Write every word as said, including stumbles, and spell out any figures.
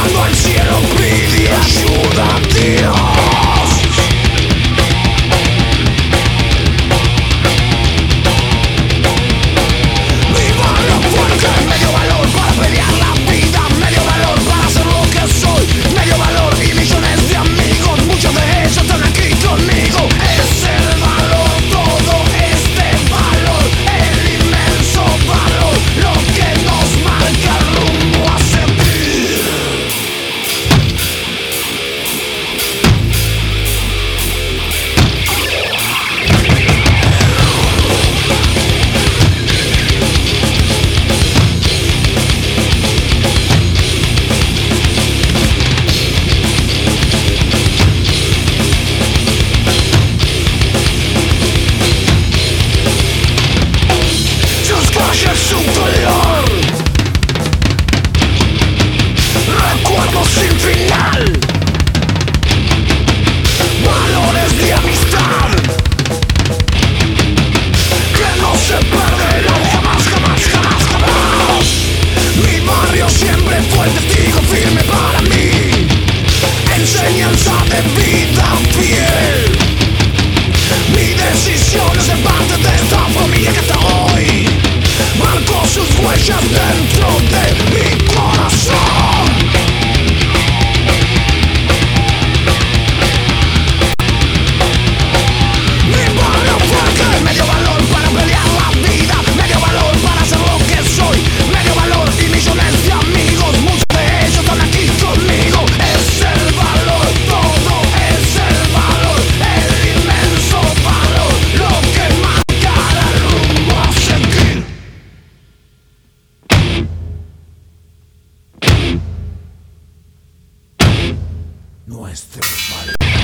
mirando al cielo pide ayuda a Dios. Mi barrio fuerte, medio valor para pelear la vida, medio valor para ser lo que soy, medio valor y millones de amigos, muchos de ellos están aquí conmigo. Es el valor, todo este valor, el inmenso valor, lo que nos marca el rumbo a seguir. Sus calles su dolor, recuerdos sin final, valores de amistad que no se perderán jamás, jamás, jamás, jamás. Mi barrio siempre fue testigo firme para mí, enseñanza de vida fiel. Mi decisión es de parte de esta familia que hasta hoy marcó sus huellas dentro de mi corazón. Mi barrio fuerte, medio valor para pelear la vida, medio valor para ser lo que soy, medio valor y millones de amigos, muchos de ellos están aquí conmigo. Es el valor, todo es el valor, el inmenso valor, lo que marcará el rumbo a seguir. Nuestro valor.